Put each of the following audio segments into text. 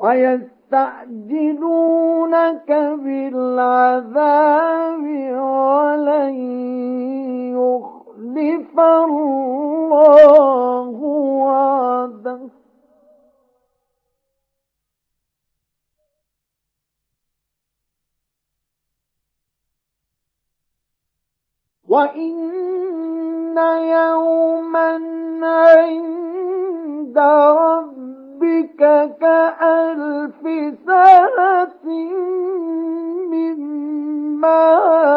ويستعجلونك بالعذاب ولن يخلف الله وعده وإن يوما عند ربك كألف سنة مما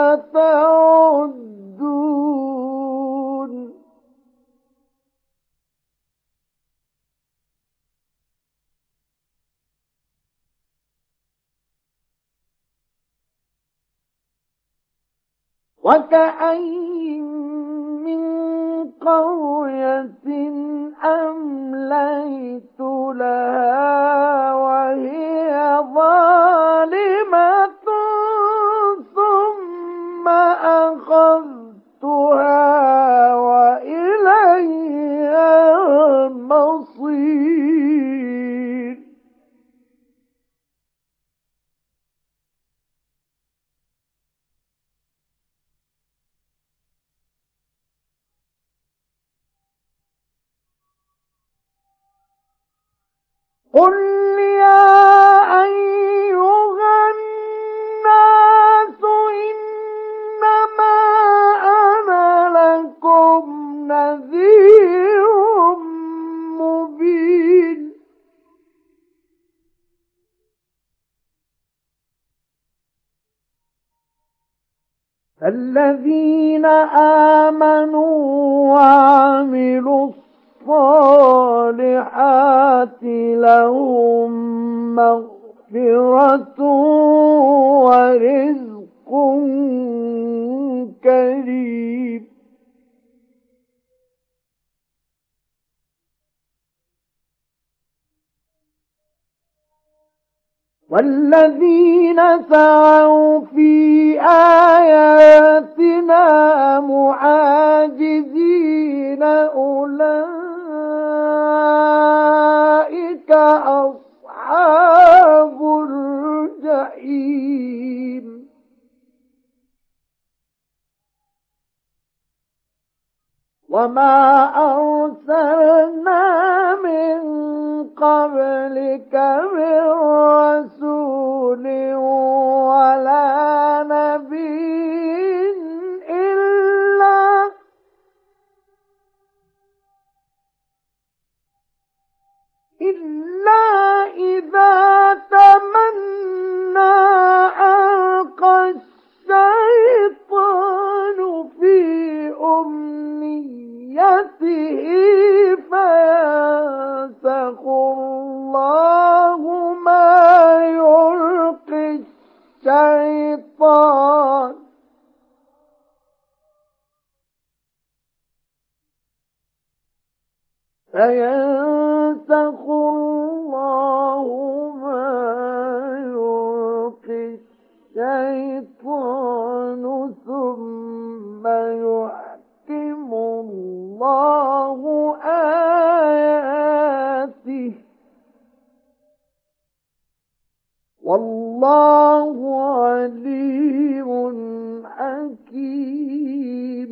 تعدون وكأين من قرية أمليت لها وهي ظالمة ثم أخذتها وإلي المصير قل يا أيها الناس إنما أنا لكم نذير مبين الذين آمنوا وعملوا الصالحات لهم مغفرة ورزق كريم والذين سعوا في آياتنا معاجزين أولئك أصحاب الجحيم وما أرسلنا من قبلك من رسول ولا نبي إلا إذا تمنى ألقى الشيطان في أمنيته فينسخ الله ما يلقي الشيطان فينسخ الله ما يلقي الشيطان ثم يحكم الله آياته والله عليم حكيم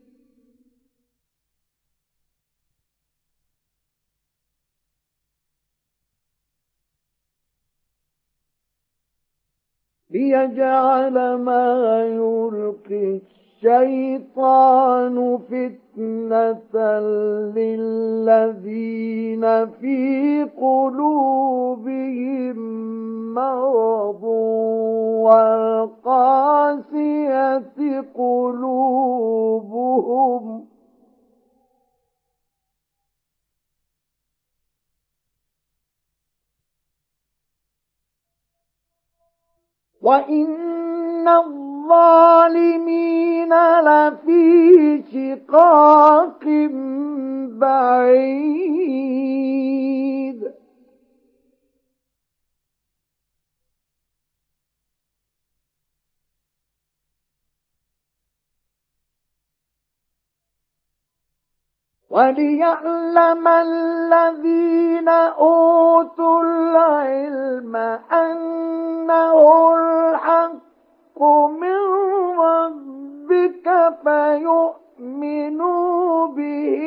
ليجعل ما يلقي الشيطان فتنة للذين في قلوبهم مرض والقاسية قلوبهم وإن الظالمين لفي شقاق بعيد وليعلم الذين أوتوا العلم العلم أنه الحق من ربك فيؤمنوا به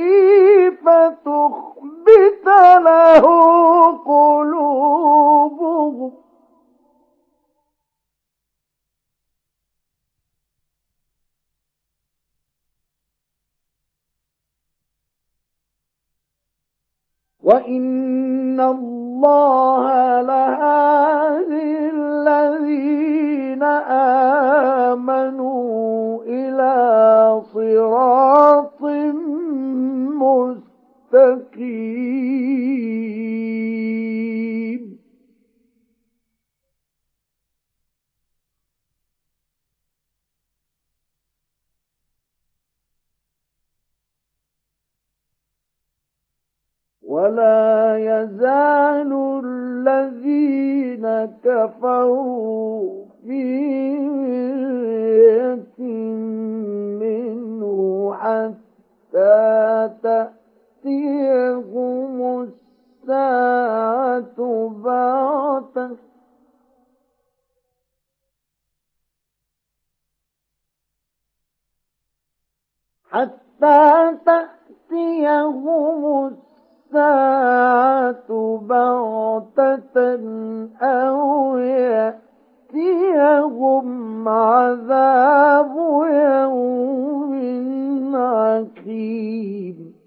فتخبت له قلوبهم وإن الله لهادي الذين آمنوا إلى صراط مستقيم ولا يزال الذين كفروا في مرية منه حتى تأتيهم الساعة بغتة الساعة بغتة أو يأتيهم عذاب يوم عقيم